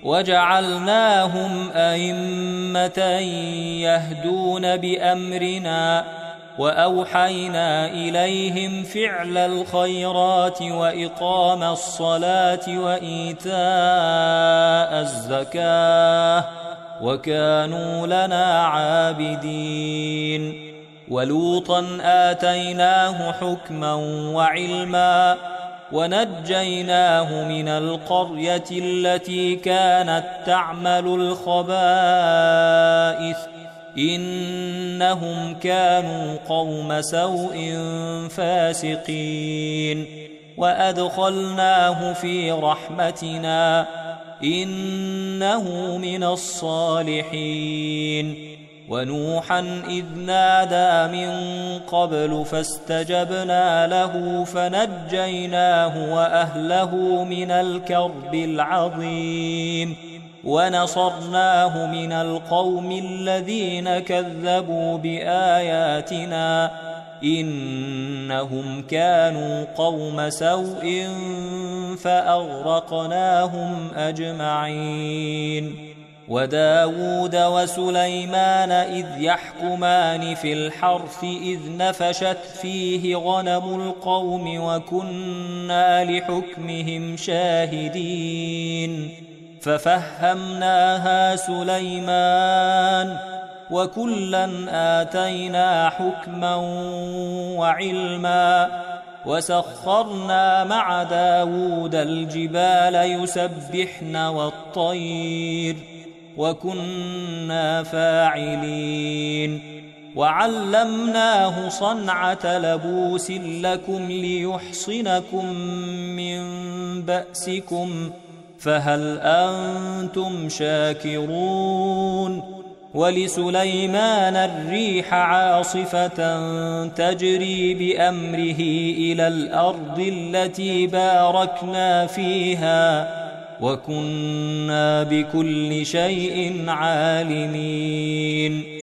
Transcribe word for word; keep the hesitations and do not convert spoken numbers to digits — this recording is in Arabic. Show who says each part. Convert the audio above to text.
Speaker 1: وجعلناهم أئمة يهدون بأمرنا وأوحينا إليهم فعل الخيرات وإقام الصلاة وإيتاء الزكاة وكانوا لنا عابدين. ولوطا آتيناه حكما وعلما ونجيناه من القرية التي كانت تعمل الخبائث إنهم كانوا قوم سوء فاسقين وأدخلناه في رحمتنا إنه من الصالحين. ونوحا إذ نادى من قبل فاستجبنا له فنجيناه وأهله من الكرب العظيم ونصرناه من القوم الذين كذبوا بآياتنا إنهم كانوا قوم سوء فأغرقناهم أجمعين. وداود وسليمان إذ يحكمان في الحرث إذ نفشت فيه غنم القوم وكنا لحكمهم شاهدين ففهمناها سليمان وكلا آتينا حكما وعلما وسخرنا مع داود الجبال يسبحن والطير وكنا فاعلين. وعلمناه صنعة لبوس لكم ليحصنكم من بأسكم فهل أنتم شاكرون. ولسليمان الريح عاصفة تجري بأمره إلى الأرض التي باركنا فيها وكنا بكل شيء عالمين.